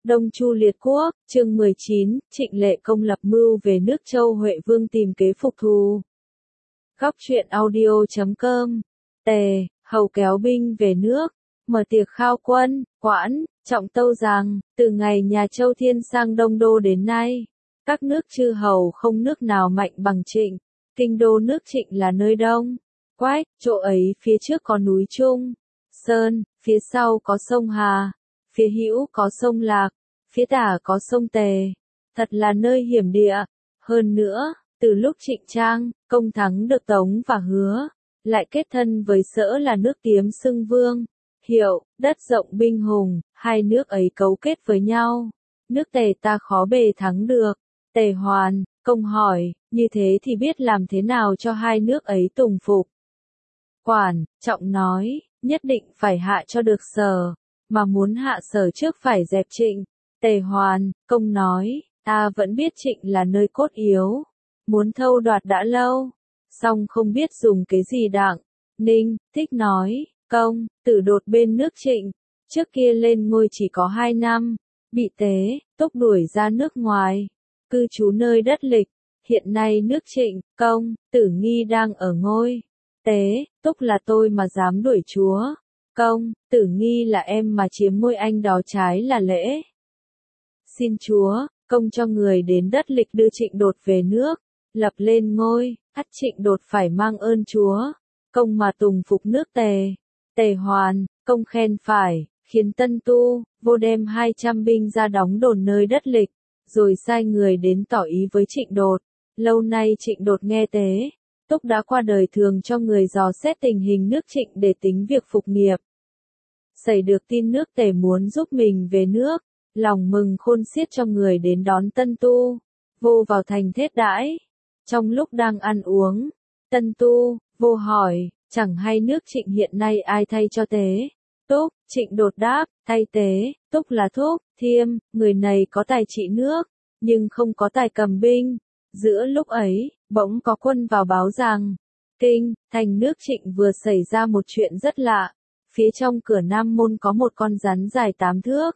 Đông Chu liệt quốc, chương 19, Trịnh Lệ Công lập mưu về nước Châu Huệ Vương tìm kế phục thù. Góc truyện audio.com. Tề, Hầu kéo binh về nước, mở tiệc khao quân, Quãn, Trọng tâu rằng, từ ngày nhà Châu Thiên sang Đông Đô đến nay, các nước chư hầu không nước nào mạnh bằng Trịnh. Kinh đô nước Trịnh là nơi đông, Quách, chỗ ấy phía trước có núi Trung, Sơn, phía sau có sông Hà, phía hữu có sông Lạc, phía tả có sông Tề, thật là nơi hiểm địa. Hơn nữa, từ lúc Trịnh Trang, công thắng được Tống và Hứa, lại kết thân với Sở là nước Tiếm xưng vương, hiệu, đất rộng binh hùng, hai nước ấy cấu kết với nhau. Nước Tề ta khó bề thắng được. Tề Hoàn, Công hỏi, như thế thì biết làm thế nào cho hai nước ấy tùng phục. Quản, Trọng nói, nhất định phải hạ cho được Sở, mà muốn hạ Sở trước phải dẹp Trịnh. Tề Hoàn, Công nói, ta vẫn biết Trịnh là nơi cốt yếu, muốn thâu đoạt đã lâu, song không biết dùng cái gì đặng. Ninh, Thích nói, Công, tử đột bên nước Trịnh, trước kia lên ngôi chỉ có 2 năm, bị Tế, Túc đuổi ra nước ngoài, cư trú nơi đất Lịch. Hiện nay nước Trịnh, Công, Tử Nghi đang ở ngôi. Tế, Túc là tôi mà dám đuổi chúa. Công, Tử Nghi là em mà chiếm ngôi anh đó trái là lễ. Xin chúa, Công cho người đến đất Lịch đưa Trịnh đột về nước, lập lên ngôi, ắt Trịnh đột phải mang ơn chúa. Công mà tùng phục nước Tề. Tề Hoàn, Công khen phải, khiến Tân Tu, Vô đem 200 binh ra đóng đồn nơi đất Lịch, rồi sai người đến tỏ ý với Trịnh đột. Lâu nay Trịnh đột nghe Tế, Túc đã qua đời thường cho người dò xét tình hình nước Trịnh để tính việc phục nghiệp. Xảy được tin nước Tề muốn giúp mình về nước, lòng mừng khôn xiết cho người đến đón Tân Tu, Vô vào thành thết đãi. Trong lúc đang ăn uống, Tân Tu, Vô hỏi, chẳng hay nước Trịnh hiện nay ai thay cho Tế? Túc, Trịnh đột đáp, thay Tế, Túc là Thúc, Thiêm, người này có tài trị nước, nhưng không có tài cầm binh. Giữa lúc ấy, bỗng có quân vào báo rằng, Kinh, thành nước Trịnh vừa xảy ra một chuyện rất lạ. Phía trong cửa Nam Môn có một con rắn dài 8 thước.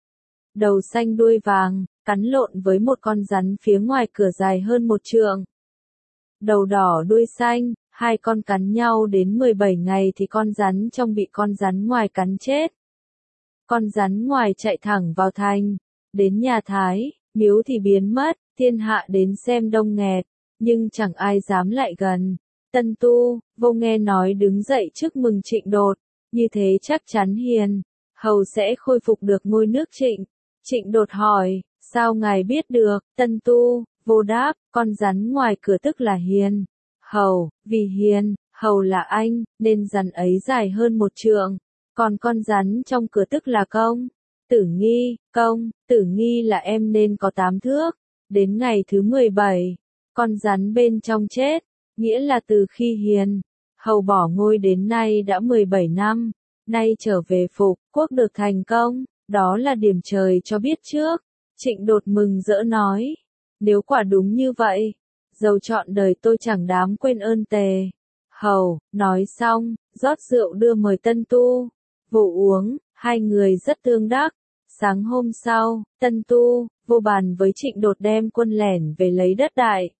Đầu xanh đuôi vàng, cắn lộn với một con rắn phía ngoài cửa dài hơn 1 trượng. Đầu đỏ đuôi xanh, hai con cắn nhau đến 17 ngày thì con rắn trong bị con rắn ngoài cắn chết. Con rắn ngoài chạy thẳng vào thành, đến nhà Thái, miếu thì biến mất, thiên hạ đến xem đông nghẹt, nhưng chẳng ai dám lại gần. Tân Tu, Vô nghe nói đứng dậy chúc mừng Trịnh đột, như thế chắc chắn Hiền, Hầu sẽ khôi phục được ngôi nước Trịnh. Trịnh đột hỏi, sao ngài biết được? Tân Tu, Vô đáp, con rắn ngoài cửa tức là Hiền, Hầu, vì Hiền, Hầu là anh, nên rắn ấy dài hơn 1 trượng, còn con rắn trong cửa tức là Công, Tử Nghi, Công, Tử Nghi là em nên có 8 thước. Đến ngày thứ 17, con rắn bên trong chết, nghĩa là từ khi Hiền, Hầu bỏ ngôi đến nay đã 17 năm, nay trở về phục quốc được thành công, đó là điểm trời cho biết trước. Trịnh đột mừng rỡ nói, nếu quả đúng như vậy, dầu trọn đời tôi chẳng dám quên ơn Tề. Hầu, nói xong, rót rượu đưa mời Tân Tu, Vô uống, hai người rất tương đắc. Sáng hôm sau, Tân Tu, Vô bàn với Trịnh đột đem quân lẻn về lấy đất Đại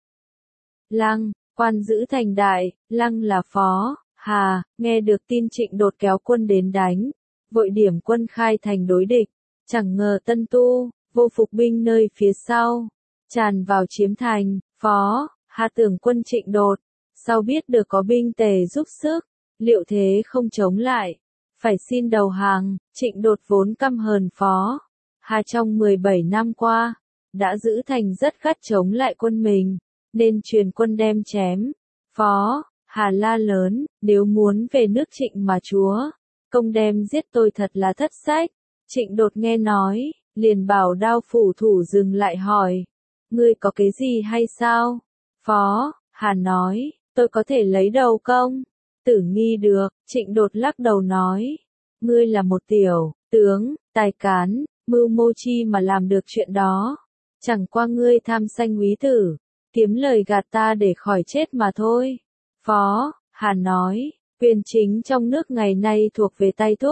Lăng, quan giữ thành Đại Lăng là Phó Hà, nghe được tin Trịnh đột kéo quân đến đánh, vội điểm quân khai thành đối địch. Chẳng ngờ Tân Tu, Vô phục binh nơi phía sau, tràn vào chiếm thành. Phó Hà tưởng quân Trịnh đột, sau biết được có binh Tề giúp sức, liệu thế không chống lại, phải xin đầu hàng. Trịnh đột vốn căm hờn Phó Hà trong 17 năm qua, đã giữ thành rất gắt chống lại quân mình, nên truyền quân đem chém. Phó Hà la lớn, nếu muốn về nước Trịnh mà chúa, Công đem giết tôi thật là thất sách. Trịnh đột nghe nói, liền bảo đao phủ thủ dừng lại hỏi, ngươi có cái gì hay sao? Phó Hà nói, tôi có thể lấy đầu Công Tử Nghi được. Trịnh đột lắc đầu nói, ngươi là một tiểu tướng, tài cán, mưu mô chi mà làm được chuyện đó, chẳng qua ngươi tham sanh úy tử, kiếm lời gạt ta để khỏi chết mà thôi. Phó Hà nói, quyền chính trong nước ngày nay thuộc về tay Thúc,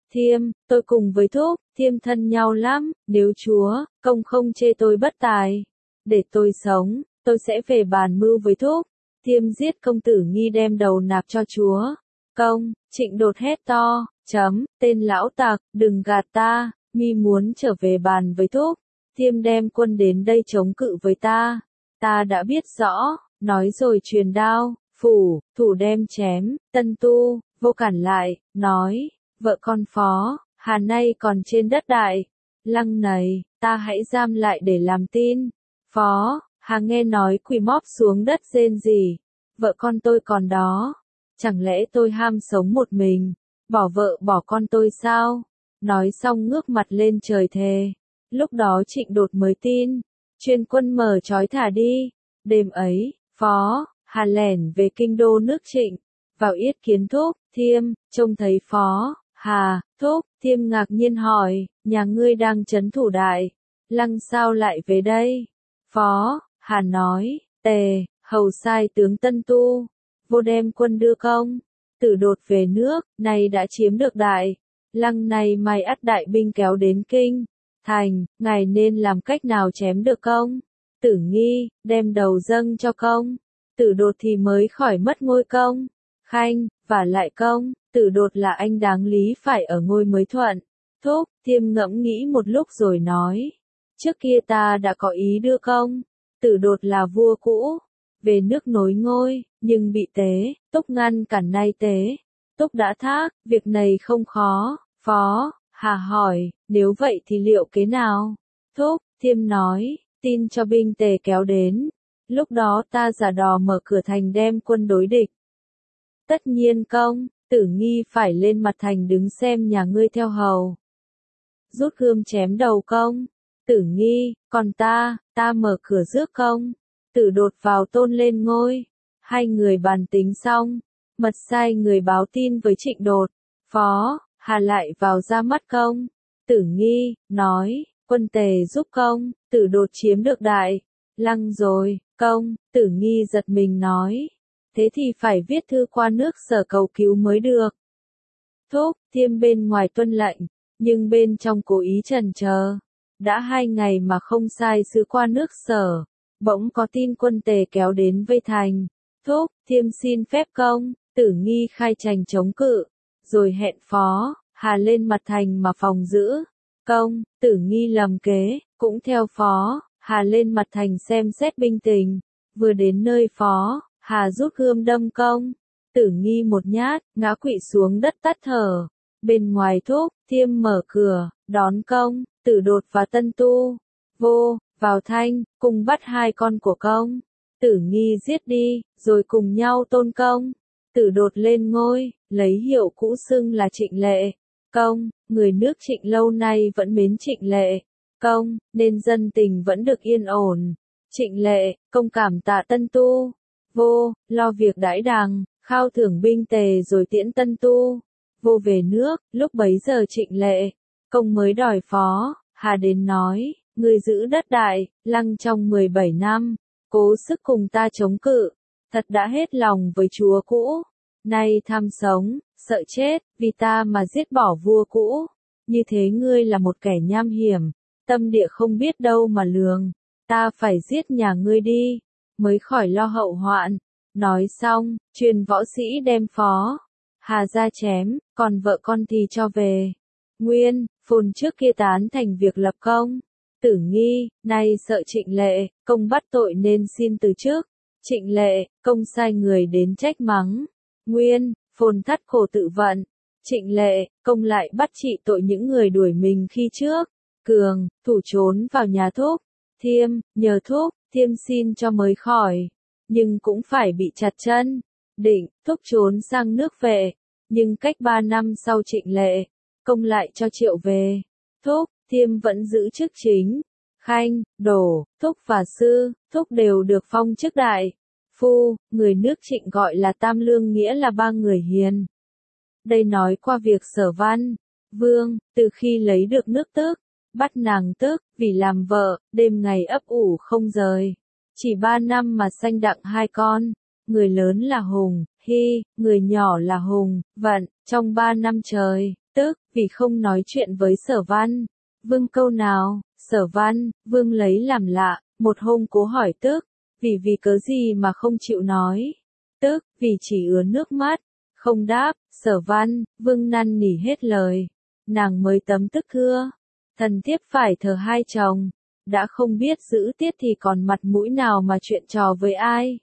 Thiêm, tôi cùng với Thúc, Thiêm thân nhau lắm, nếu Chúa, công không chê tôi bất tài. Để tôi sống, tôi sẽ về bàn mưu với Thúc. Thiêm giết công tử Nghi đem đầu nạp cho Chúa. Công, Trịnh Đột hét to, tên lão tặc, đừng gạt ta, mi muốn trở về bàn với Thúc. Thiêm đem quân đến đây chống cự với ta. Ta đã biết rõ, nói rồi truyền đao, phủ, thủ đem chém, Tân Tu, vô cản lại, nói, vợ con Phó, Hà nay còn trên đất đại. Lăng này, ta hãy giam lại để làm tin. Phó, Hà nghe nói quỳ móp xuống đất rên rỉ. Vợ con tôi còn đó. Chẳng lẽ tôi ham sống một mình, bỏ vợ bỏ con tôi sao? Nói xong ngước mặt lên trời thề. Lúc đó Trịnh Đột mới tin. Chuyên quân mở trói thả đi. Đêm ấy, Phó, Hà lẻn về kinh đô nước Trịnh. Vào yết kiến Thúc, Thiêm, trông thấy Phó, Hà, Thúc, Thiêm ngạc nhiên hỏi, nhà ngươi đang trấn thủ đại. Lăng sao lại về đây? Phó, Hà nói, Tề, hầu sai tướng Tân Tu. Vô đem quân đưa công. Tử Đột về nước, nay đã chiếm được đại. Lăng này mai ắt đại binh kéo đến kinh. Thành, ngài nên làm cách nào chém được công? Tử Nghi, đem đầu dâng cho công. Tử Đột thì mới khỏi mất ngôi công. Khanh, và lại công, Tử Đột là anh đáng lý phải ở ngôi mới thuận. Thúc, Thiêm ngẫm nghĩ một lúc rồi nói. Trước kia ta đã có ý đưa công. Tử Đột là vua cũ. Về nước nối ngôi, nhưng bị Tế, Túc ngăn cản nay Tế. Túc đã thác, việc này không khó. Phó, Hà hỏi, nếu vậy thì liệu kế nào? Thúc, Thiêm nói, tin cho binh Tề kéo đến. Lúc đó ta giả đò mở cửa thành đem quân đối địch. Tất nhiên công, Tử Nghi phải lên mặt thành đứng xem nhà ngươi theo hầu. Rút gươm chém đầu công. Tử Nghi, còn ta mở cửa rước công. Tử Đột vào tôn lên ngôi. Hai người bàn tính xong. Mật sai người báo tin với Trịnh Đột. Phó, Hà lại vào ra mắt công. Tử Nghi, nói, quân Tề giúp công. Tử Đột chiếm được đại. Lăng rồi, công. Tử Nghi giật mình nói. Thế thì phải viết thư qua nước Sở cầu cứu mới được. Thúc, Thiêm bên ngoài tuân lệnh, nhưng bên trong cố ý chần chờ. Đã 2 ngày mà không sai sứ qua nước Sở. Bỗng có tin quân Tề kéo đến vây thành. Thúc, Thiêm xin phép công. Tử Nghi khai trành chống cự. Rồi hẹn Phó, Hà lên mặt thành mà phòng giữ. Công, Tử Nghi lầm kế, cũng theo Phó, Hà lên mặt thành xem xét binh tình. Vừa đến nơi Phó, Hà rút gươm đâm công. Tử Nghi một nhát, ngã quỵ xuống đất tắt thở. Bên ngoài Thúc, Thiêm mở cửa, đón công. Tử Đột và Tân Tu. Vô, vào thanh, cùng bắt 2 con của công. Tử Nghi giết đi, rồi cùng nhau tôn công. Tử Đột lên ngôi, lấy hiệu cũ xưng là Trịnh Lệ. Công, người nước Trịnh lâu nay vẫn mến Trịnh Lệ. Công, nên dân tình vẫn được yên ổn. Trịnh Lệ, công cảm tạ Tân Tu. Vô, lo việc đãi đàng, khao thưởng binh Tề rồi tiễn Tân Tu. Vô về nước, lúc bấy giờ Trịnh Lệ, công mới đòi Phó, Hà đến nói, người giữ đất đại, Lăng trong 17 năm, cố sức cùng ta chống cự, thật đã hết lòng với chúa cũ. Nay tham sống, sợ chết, vì ta mà giết bỏ vua cũ. Như thế ngươi là một kẻ nham hiểm, tâm địa không biết đâu mà lường. Ta phải giết nhà ngươi đi, mới khỏi lo hậu hoạn. Nói xong, truyền võ sĩ đem Phó, Hà ra chém, còn vợ con thì cho về. Nguyên, Phồn trước kia tán thành việc lập công. Tử Nghi, nay sợ Trịnh Lệ, công bắt tội nên xin từ chức. Trịnh Lệ, công sai người đến trách mắng. Nguyên, Phồn thắt khổ tự vận. Trịnh Lệ, công lại bắt trị tội những người đuổi mình khi trước. Cường, thủ trốn vào nhà Thúc. Thiêm, nhờ Thúc, Thiêm xin cho mới khỏi. Nhưng cũng phải bị chặt chân. Định, Thúc trốn sang nước Vệ. Nhưng cách 3 năm sau Trịnh Lệ, công lại cho triệu về. Thúc, Thiêm vẫn giữ chức chính. Khanh, Đổ, Thúc và Sư, Thúc đều được phong chức đại. Phu, người nước Trịnh gọi là Tam Lương nghĩa là 3 người hiền. Đây nói qua việc Sở Văn, Vương, từ khi lấy được nước Tước, bắt nàng Tước, vì làm vợ, đêm ngày ấp ủ không rời. Chỉ 3 năm mà sanh đặng 2 con, người lớn là Hùng, Hy, người nhỏ là Hùng, Vận, trong 3 năm trời, Tức, vì không nói chuyện với Sở Văn. Vương câu nào, Sở Văn, Vương lấy làm lạ, một hôm cố hỏi Tức, vì cớ gì mà không chịu nói. Tức, vì chỉ ứa nước mắt, không đáp, Sở Văn, Vương năn nỉ hết lời. Nàng mới tấm tức thưa, thần thiếp phải thờ hai chồng, đã không biết giữ tiết thì còn mặt mũi nào mà chuyện trò với ai.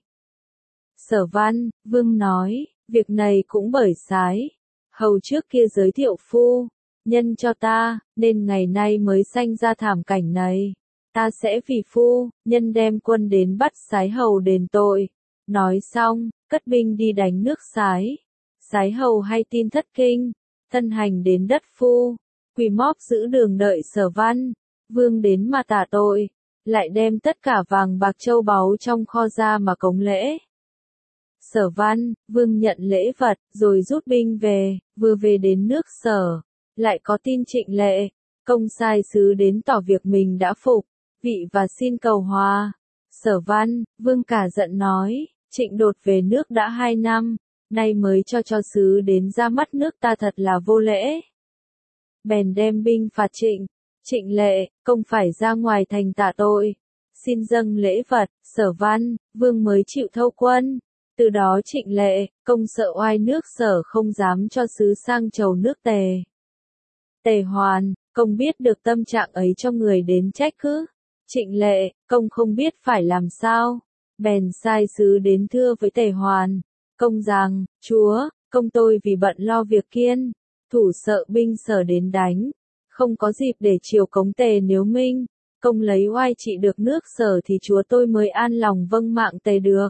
Sở Văn, Vương nói, việc này cũng bởi sái, hầu trước kia giới thiệu phu nhân cho ta, nên ngày nay mới sanh ra thảm cảnh này. Ta sẽ vì phu nhân đem quân đến bắt sái hầu đền tội. Nói xong, cất binh đi đánh nước sái. Sái hầu hay tin thất kinh, thân hành đến đất phu, quỳ móp giữ đường đợi Sở Văn, Vương đến mà tả tội, lại đem tất cả vàng bạc châu báu trong kho ra mà cống lễ. Sở Văn, Vương nhận lễ vật, rồi rút binh về, vừa về đến nước Sở, lại có tin Trịnh Lệ, công sai sứ đến tỏ việc mình đã phục vị và xin cầu hòa. Sở Văn, Vương cả giận nói, Trịnh đột về nước đã 2 năm, nay mới cho sứ đến ra mắt nước ta thật là vô lễ. Bèn đem binh phạt Trịnh. Trịnh Lệ, công phải ra ngoài thành tạ tội, xin dâng lễ vật. Sở Văn, Vương mới chịu thâu quân. Từ đó Trịnh Lệ, công sợ oai nước Sở không dám cho sứ sang chầu nước Tề. Tề Hoàn, công biết được tâm trạng ấy cho người đến trách cứ. Trịnh Lệ, công không biết phải làm sao, bèn sai sứ đến thưa với Tề Hoàn, công rằng, chúa, công tôi vì bận lo việc kiên, thủ sợ binh Sở đến đánh, không có dịp để chiều cống Tề. Nếu Minh, công lấy oai trị được nước Sở thì chúa tôi mới an lòng vâng mạng Tề được.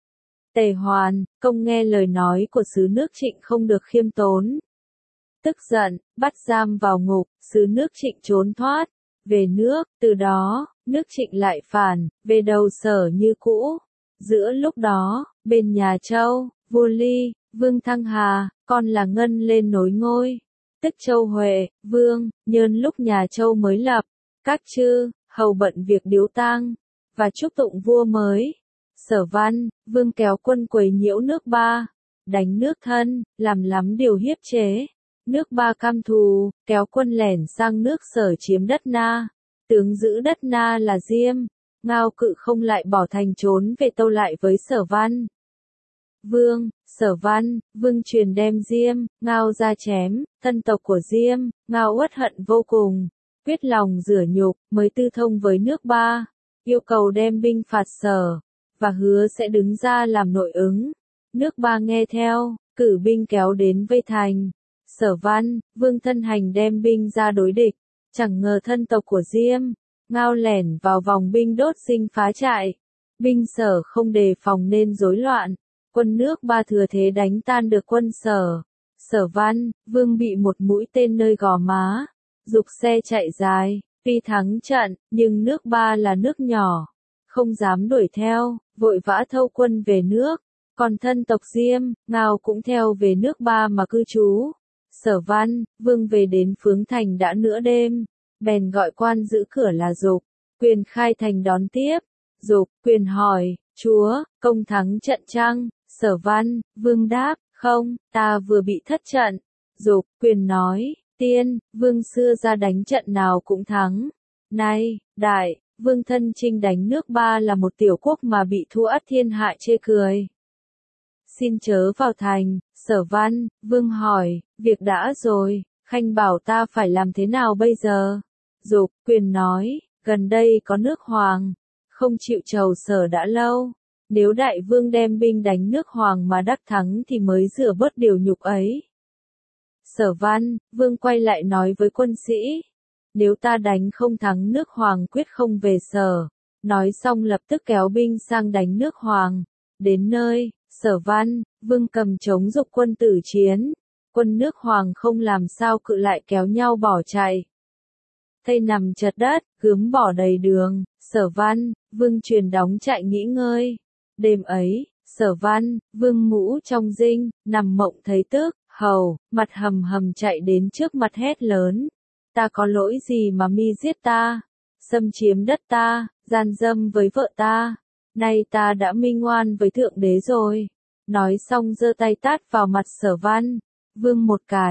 Tề Hoàn, công nghe lời nói của sứ nước Trịnh không được khiêm tốn. Tức giận, bắt giam vào ngục, sứ nước Trịnh trốn thoát, về nước, từ đó, nước Trịnh lại phản, về đầu Sở như cũ. Giữa lúc đó, bên nhà Châu, vua Ly, Vương Thăng Hà, con là Ngân lên nối ngôi, tức Châu Huệ, Vương, nhân lúc nhà Châu mới lập, các chư, hầu bận việc điếu tang, và chúc tụng vua mới. Sở Văn, Vương kéo quân quấy nhiễu nước Ba, đánh nước Thân, làm lắm điều hiếp chế. Nước Ba cam thù, kéo quân lẻn sang nước Sở chiếm đất Na. Tướng giữ đất Na là Diêm. Ngao Cự không lại bỏ thành trốn về tâu lại với Sở Văn. Vương, Sở Văn, Vương truyền đem Diêm, Ngao ra chém, thân tộc của Diêm, Ngao uất hận vô cùng, quyết lòng rửa nhục, mới tư thông với nước Ba, yêu cầu đem binh phạt Sở, và hứa sẽ đứng ra làm nội ứng. Nước Ba nghe theo, cử binh kéo đến vây thành. Sở Văn, Vương thân hành đem binh ra đối địch, chẳng ngờ thân tộc của Diêm, Ngao lẻn vào vòng binh đốt sinh phá trại. Binh Sở không đề phòng nên rối loạn, quân nước Ba thừa thế đánh tan được quân Sở. Sở Văn, Vương bị một mũi tên nơi gò má, giục xe chạy dài, tuy thắng trận, nhưng nước Ba là nước nhỏ, không dám đuổi theo, vội vã thâu quân về nước, còn thân tộc Diêm, Ngao cũng theo về nước Ba mà cư trú. Sở Văn, Vương về đến Phướng Thành đã nửa đêm, bèn gọi quan giữ cửa là Dục, Quyền khai thành đón tiếp. Dục, Quyền hỏi, chúa, công thắng trận chăng? Sở Văn, Vương đáp, không, ta vừa bị thất trận. Dục, Quyền nói, tiên, Vương xưa ra đánh trận nào cũng thắng. Nay, đại, Vương thân chinh đánh nước Ba là một tiểu quốc mà bị thua ắt thiên hạ chê cười. Xin chớ vào thành. Sở Văn, Vương hỏi, việc đã rồi, khanh bảo ta phải làm thế nào bây giờ? Dục, Quyền nói, gần đây có nước Hoàng, không chịu trầu Sở đã lâu. Nếu đại vương đem binh đánh nước Hoàng mà đắc thắng thì mới rửa bớt điều nhục ấy. Sở Văn, Vương quay lại nói với quân sĩ, nếu ta đánh không thắng nước Hoàng quyết không về Sở. Nói xong lập tức kéo binh sang đánh nước Hoàng. Đến nơi, Sở Văn, Vương cầm chống giục quân tử chiến. Quân nước Hoàng không làm sao cự lại kéo nhau bỏ chạy. Thây nằm chật đất, gớm bỏ đầy đường. Sở Văn, Vương truyền đóng trại nghỉ ngơi. Đêm ấy, Sở Văn, Vương ngủ trong dinh, nằm mộng thấy Tước, Hầu, mặt hầm hầm chạy đến trước mặt hét lớn. Ta có lỗi gì mà mi giết ta? Xâm chiếm đất ta, gian dâm với vợ ta. Nay ta đã minh oan với Thượng Đế rồi. Nói xong giơ tay tát vào mặt Sở Văn, Vương một cái,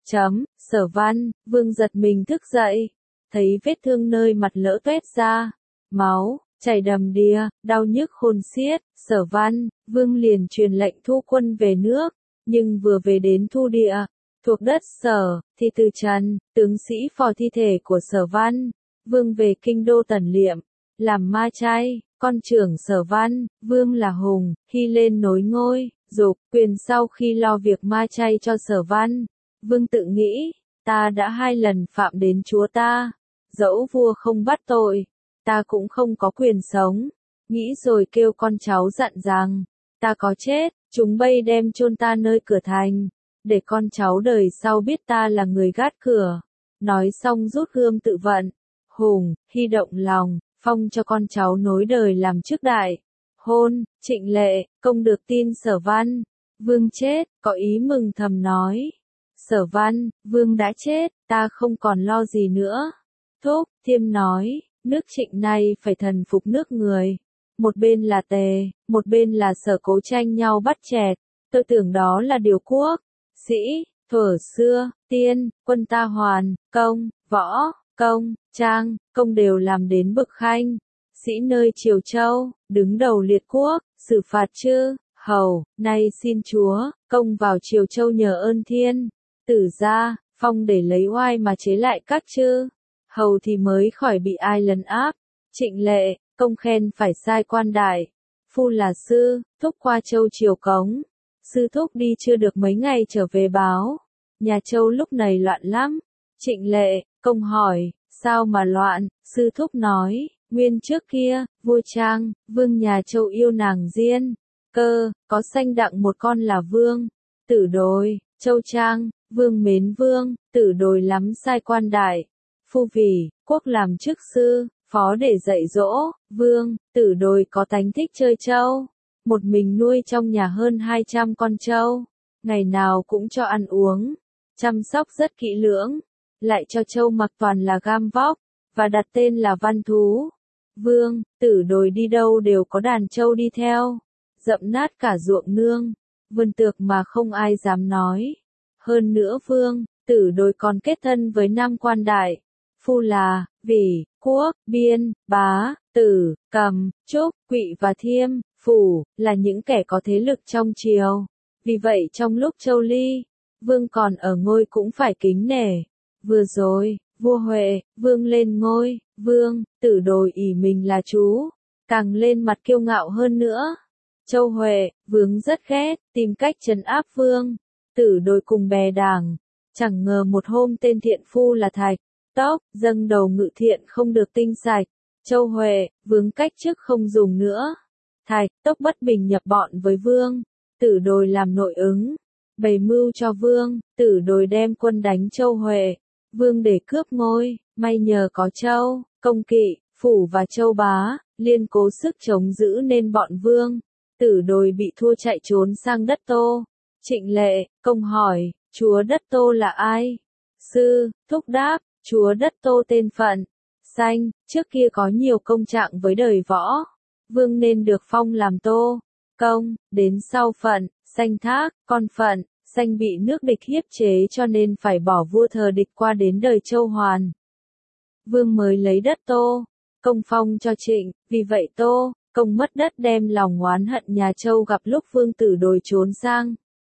Sở Văn, Vương giật mình thức dậy, thấy vết thương nơi mặt lỡ toét ra, máu chảy đầm đìa, đau nhức khôn xiết. Sở Văn, Vương liền truyền lệnh thu quân về nước, nhưng vừa về đến Thu Địa, thuộc đất Sở, thì từ Trần, tướng sĩ phò thi thể của Sở Văn, Vương về kinh đô Tần Liệm, làm ma chay. Con trưởng Sở Văn, Vương là Hùng, khi lên nối ngôi, dục quyền sau khi lo việc ma chay cho Sở Văn, Vương tự nghĩ, ta đã 2 lần phạm đến chúa ta, dẫu vua không bắt tội, ta cũng không có quyền sống. Nghĩ rồi kêu con cháu dặn rằng, ta có chết, chúng bay đem chôn ta nơi cửa thành, để con cháu đời sau biết ta là người gác cửa. Nói xong rút gươm tự vận. Hùng, hy động lòng, phong cho con cháu nối đời làm chức đại. Hôn, Trịnh Lệ, công được tin Sở Văn, Vương chết, có ý mừng thầm nói. Sở Văn, Vương đã chết, ta không còn lo gì nữa. Thúc, Thiêm nói, nước Trịnh này phải thần phục nước người. Một bên là Tề, một bên là Sở Cố tranh nhau bắt chẹt. Tôi tưởng đó là điều quốc. Sĩ, thuở xưa, tiên, quân ta hoàn, công, võ, công, trang, công đều làm đến bực khanh. Sĩ nơi Triều Châu, đứng đầu liệt quốc, xử phạt chư, hầu, nay xin chúa, công vào Triều Châu nhờ ơn thiên. Tử ra, phong để lấy oai mà chế lại các chư, hầu thì mới khỏi bị ai lấn áp. Trịnh Lệ, công khen phải sai quan đại. Phu là sư, thúc qua Châu Triều cống. Sư thúc đi chưa được mấy ngày trở về báo. Nhà Châu lúc này loạn lắm. Trịnh Lệ, công hỏi, sao mà loạn? Sư thúc nói, nguyên trước kia, vua Trang, vương nhà Châu yêu nàng Diên. Cơ, có sanh đặng một con là Vương. Tử Đồi, Châu Trang, Vương mến Vương, Tử Đồi lắm sai quan đại. Phu vì, quốc làm chức sư, phó để dạy dỗ, Vương, Tử Đồi có tánh thích chơi trâu. Một mình nuôi trong nhà hơn 200 con trâu, ngày nào cũng cho ăn uống, chăm sóc rất kỹ lưỡng, lại cho trâu mặc toàn là gam vóc, và đặt tên là Văn Thú. Vương, Tử Đồi đi đâu đều có đàn trâu đi theo, dậm nát cả ruộng nương, vườn tược mà không ai dám nói. Hơn nữa Vương, Tử Đồi còn kết thân với 5 quan đại, phu là, Vỉ, Quốc, Biên, Bá, Tử, Cầm, Trúc, Quỵ và Thiêm, Phủ, là những kẻ có thế lực trong triều. Vì vậy trong lúc Châu Ly, Vương còn ở ngôi cũng phải kính nể. Vừa rồi, vua Huệ, Vương lên ngôi, Vương, Tử Đồi ỷ mình là chú, càng lên mặt kiêu ngạo hơn nữa. Châu Huệ, Vương rất ghét, tìm cách trấn áp Vương. Tử Đồi cùng bè đảng, chẳng ngờ một hôm tên thiện phu là Thạch Tốc, dâng đầu ngự thiện không được tinh sạch. Châu Huệ, Vương cách chức không dùng nữa. Thạch Tốc bất bình nhập bọn với Vương. Tử Đồi làm nội ứng, bày mưu cho Vương. Tử Đồi đem quân đánh Châu Huệ, Vương để cướp ngôi. May nhờ có Châu, Công Kỵ, Phủ và Châu Bá, liên cố sức chống giữ nên bọn Vương. Tử Đồi bị thua chạy trốn sang đất Tô. Trịnh Lệ, công hỏi, chúa đất Tô là ai? Sư, thúc đáp, chúa đất Tô tên Phận, Sanh, trước kia có nhiều công trạng với đời Võ. Vương nên được phong làm Tô, Công, đến sau Phận, Sanh thác, con Phận, Sanh bị nước địch hiếp chế cho nên phải bỏ vua thờ địch qua đến đời Châu Hoàn. Vương mới lấy đất Tô, Công phong cho Trịnh, vì vậy Tô, Công mất đất đem lòng oán hận nhà Châu gặp lúc Vương Tử Đồi trốn sang.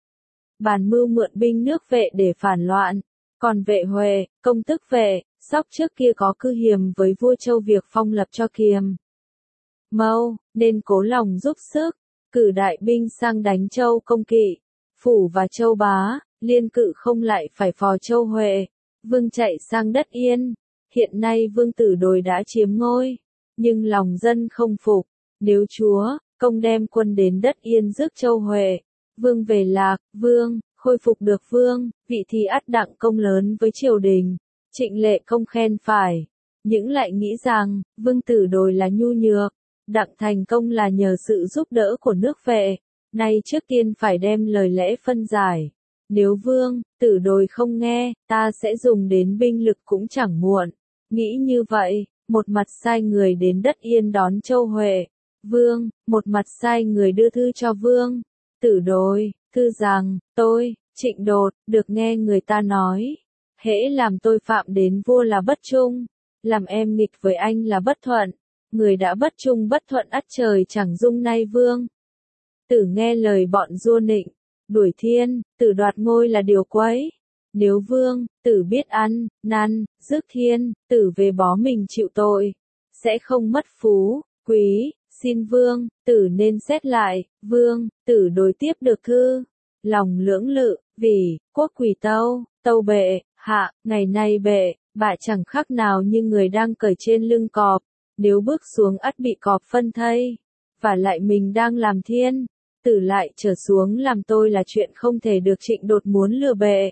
Bàn mưu mượn binh nước Vệ để phản loạn. Còn Vệ Huệ, Công tức Vệ, Sóc trước kia có cư hiềm với vua Châu việc phong lập cho Kiềm Mâu, nên cố lòng giúp sức, cử đại binh sang đánh Châu Công Kỵ, Phủ và Châu Bá, liên cự không lại phải phò Châu Huệ. Vương chạy sang đất Yên. Hiện nay Vương Tử Đồi đã chiếm ngôi, nhưng lòng dân không phục. Nếu chúa, Công đem quân đến đất Yên rước Châu Huệ, Vương về Lạc, Vương, khôi phục được Vương, vị thì ắt đặng công lớn với triều đình. Trịnh Lệ công khen phải. Những lại nghĩ rằng, Vương Tử Đồi là nhu nhược, đặng thành công là nhờ sự giúp đỡ của nước Vệ. Nay trước tiên phải đem lời lẽ phân giải. Nếu Vương, Tử Đồi không nghe, ta sẽ dùng đến binh lực cũng chẳng muộn. Nghĩ như vậy, một mặt sai người đến đất Yên đón Châu Huệ, Vương, một mặt sai người đưa thư cho Vương Tử Đồi, thư rằng, tôi, Trịnh Đột, được nghe người ta nói, hễ làm tôi phạm đến vua là bất trung, làm em nghịch với anh là bất thuận, người đã bất trung bất thuận ắt trời chẳng dung nay vương. Tử nghe lời bọn vua nịnh, đuổi thiên, Tử đoạt ngôi là điều quấy. Nếu vương, Tử biết ăn, năn, rước thiên, Tử về bó mình chịu tội, sẽ không mất phú, quý, xin vương, Tử nên xét lại, vương, Tử đối tiếp được thư. Lòng lưỡng lự, vì, quốc quỳ tâu, tâu bệ, hạ, ngày nay bệ, bại chẳng khác nào như người đang cởi trên lưng cọp, nếu bước xuống ắt bị cọp phân thây, và lại mình đang làm thiên, Tử lại trở xuống làm tôi là chuyện không thể được. Trịnh Đột muốn lừa bệ.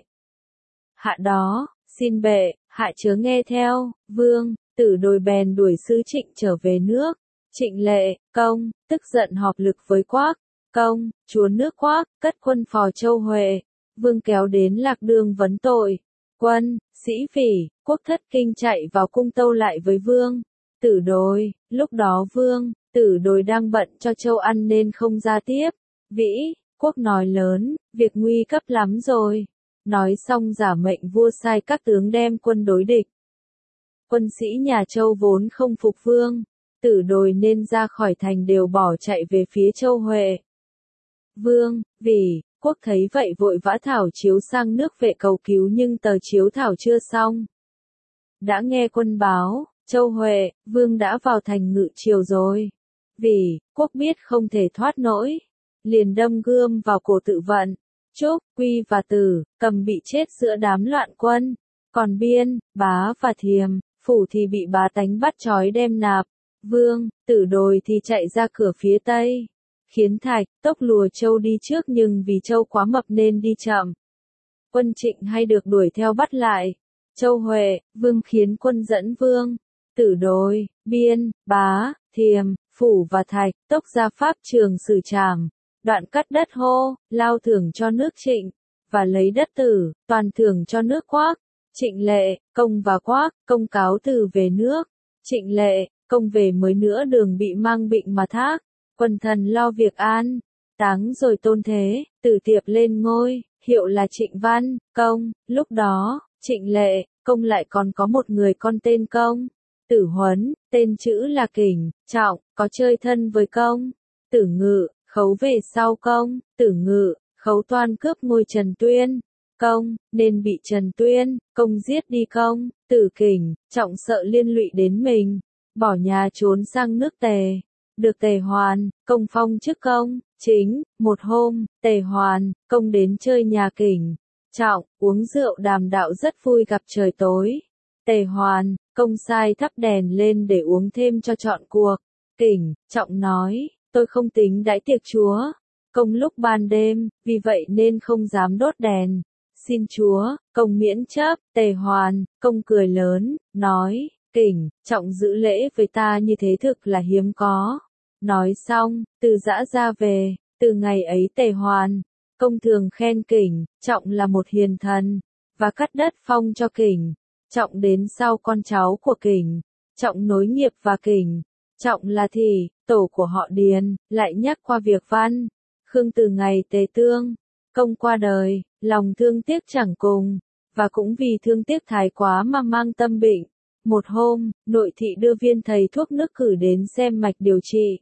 Hạ đó, xin bệ, hạ chớ nghe theo, vương, Tử đồi bèn đuổi sứ Trịnh trở về nước. Trịnh Lệ, Công, tức giận họp lực với Quác, Công, chúa nước Quác, cất quân phò Châu Huệ. Vương kéo đến Lạc Đường vấn tội. Quân, sĩ phỉ, quốc thất kinh chạy vào cung tâu lại với vương. Tử đồi, lúc đó vương, Tử đồi đang bận cho Châu ăn nên không ra tiếp. Vĩ, quốc nói lớn, việc nguy cấp lắm rồi. Nói xong giả mệnh vua sai các tướng đem quân đối địch. Quân sĩ nhà Châu vốn không phục vương, Tử đồi nên ra khỏi thành đều bỏ chạy về phía Châu Huệ. Vương, vì, quốc thấy vậy vội vã thảo chiếu sang nước Vệ cầu cứu nhưng tờ chiếu thảo chưa xong. Đã nghe quân báo, Châu Huệ, vương đã vào thành Ngự Triều rồi. Vì, quốc biết không thể thoát nổi, liền đâm gươm vào cổ tự vận. Trúc, Quy và Tử, Cầm bị chết giữa đám loạn quân. Còn Biên, Bá và Thiềm, Phủ thì bị bá tánh bắt trói đem nạp. Vương, Tử đồi thì chạy ra cửa phía tây. Khiến Thạch, Tốc lùa Châu đi trước nhưng vì Châu quá mập nên đi chậm. Quân Trịnh hay được đuổi theo bắt lại. Châu Huệ, vương khiến quân dẫn vương, Tử đồi, Biên, Bá, Thiềm, Phủ và Thạch, Tốc ra pháp trường xử trảm. Đoạn cắt đất hô, lao thưởng cho nước Trịnh, và lấy đất Tử, toàn thưởng cho nước Quác. Trịnh Lệ, Công và Quác, Công cáo từ về nước. Trịnh Lệ, Công về mới nửa đường bị mang bệnh mà thác. Quần thần lo việc an, táng rồi tôn thế, Tử tiệp lên ngôi, hiệu là Trịnh Văn, Công. Lúc đó, Trịnh Lệ, Công lại còn có một người con tên Công. Tử Huấn, tên chữ là Kình, Trọng, có chơi thân với Công. Tử Ngự, Khấu về sau Công. Tử Ngự, Khấu toan cướp ngôi Trần Tuyên. Công, nên bị Trần Tuyên, Công giết đi Công. Tử Kình, Trọng sợ liên lụy đến mình, bỏ nhà trốn sang nước Tề. Được Tề Hoàn, Công phong chức Công. Chính, một hôm, Tề Hoàn, Công đến chơi nhà Kình, Trọng, uống rượu đàm đạo rất vui gặp trời tối. Tề Hoàn, Công sai thắp đèn lên để uống thêm cho trọn cuộc. Kình, Trọng nói, tôi không tính đãi tiệc chúa. Công lúc ban đêm, vì vậy nên không dám đốt đèn. Xin chúa, Công miễn chấp. Tề Hoàn, Công cười lớn, nói, Kình, Trọng giữ lễ với ta như thế thực là hiếm có. Nói xong, từ giã ra về. Từ ngày ấy Tề Hoàn, Công thường khen Kình, Trọng là một hiền thần, và cắt đất phong cho Kình. Trọng đến sau con cháu của Kình, Trọng nối nghiệp và Kình. Trọng là Thị, tổ của họ Điền, lại nhắc qua việc Văn. Khương từ ngày Tề Tương, Công qua đời, lòng thương tiếc chẳng cùng, và cũng vì thương tiếc thái quá mà mang tâm bệnh. Một hôm, nội thị đưa viên thầy thuốc nước cử đến xem mạch điều trị.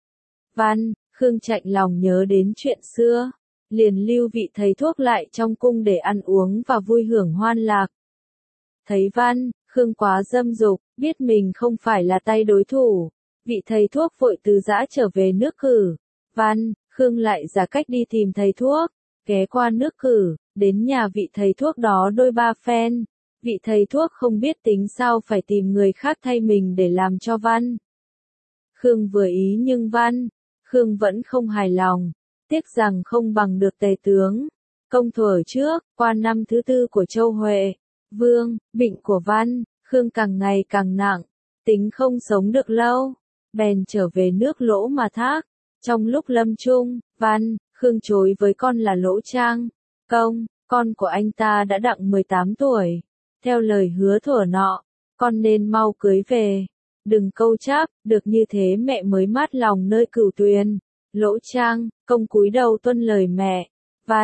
Văn, Khương chạnh lòng nhớ đến chuyện xưa, liền lưu vị thầy thuốc lại trong cung để ăn uống và vui hưởng hoan lạc. Thấy Văn, Khương quá dâm dục, biết mình không phải là tay đối thủ, vị thầy thuốc vội từ giã trở về nước cử. Văn, Khương lại giả cách đi tìm thầy thuốc, ghé qua nước cử, đến nhà vị thầy thuốc đó đôi ba phen. Vị thầy thuốc không biết tính sao phải tìm người khác thay mình để làm cho Văn. Khương vừa ý nhưng Khương vẫn không hài lòng, tiếc rằng không bằng được Tề tướng. Công thuở trước, qua năm thứ tư của Châu Huệ, vương, bệnh của Khương càng ngày càng nặng, tính không sống được lâu, bèn trở về nước Lỗ mà thác. Trong lúc lâm chung, Khương chối với con là Lỗ Trang, Công, con của anh ta đã đặng 18 tuổi. Theo lời hứa thuở nọ, con nên mau cưới về, đừng câu tráp, được như thế mẹ mới mát lòng nơi Cửu Tuyền. Lỗ Trang, Công cúi đầu tuân lời mẹ.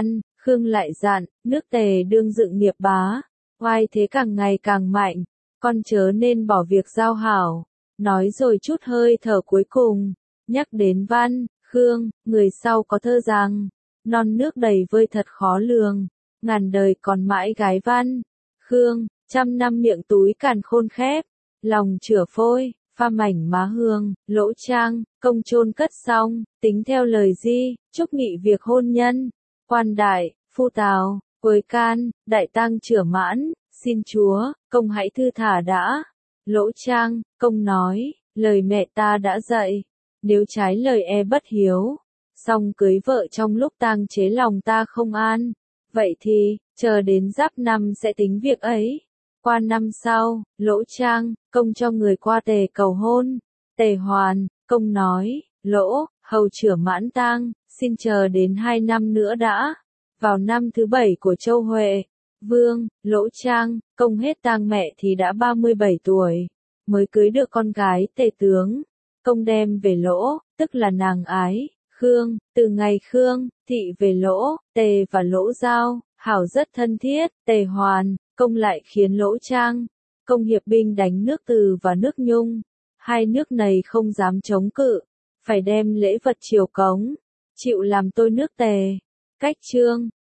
Khương lại dặn, nước Tề đương dựng nghiệp bá, oai thế càng ngày càng mạnh, con chớ nên bỏ việc giao hảo. Nói rồi chút hơi thở cuối cùng, nhắc đến Văn, Khương, người sau có thơ rằng, non nước đầy vơi thật khó lường, ngàn đời còn mãi gái Văn, Khương, trăm năm miệng túi càn khôn khép, lòng chửa phôi, pha mảnh má hương, lỗ trang, công chôn cất xong, tính theo lời di, chúc nghị việc hôn nhân, quan đại, phu tào, quới can, đại tang chửa mãn, xin chúa, công hãy thư thả đã. Lỗ trang, công nói, lời mẹ ta đã dạy, nếu trái lời e bất hiếu, xong cưới vợ trong lúc tang chế lòng ta không an, vậy thì, chờ đến giáp năm sẽ tính việc ấy. Qua năm sau, Lỗ trang, công cho người qua Tề cầu hôn. Tề hoàn, công nói, Lỗ, hầu chửa mãn tang, xin chờ đến 2 năm nữa đã. Vào năm thứ 7 của Châu Huệ, Vương, Lỗ trang, công hết tang mẹ thì đã 37 tuổi, mới cưới được con gái Tề tướng. Công đem về Lỗ, tức là nàng ái, Khương, từ ngày Khương, thị về Lỗ, Tề và Lỗ giao, hảo rất thân thiết. Tề hoàn, công lại khiến Lỗ trang, công hiệp binh đánh nước Từ và nước Nhung. Hai nước này không dám chống cự, phải đem lễ vật triều cống, chịu làm tôi nước Tề. Cách chương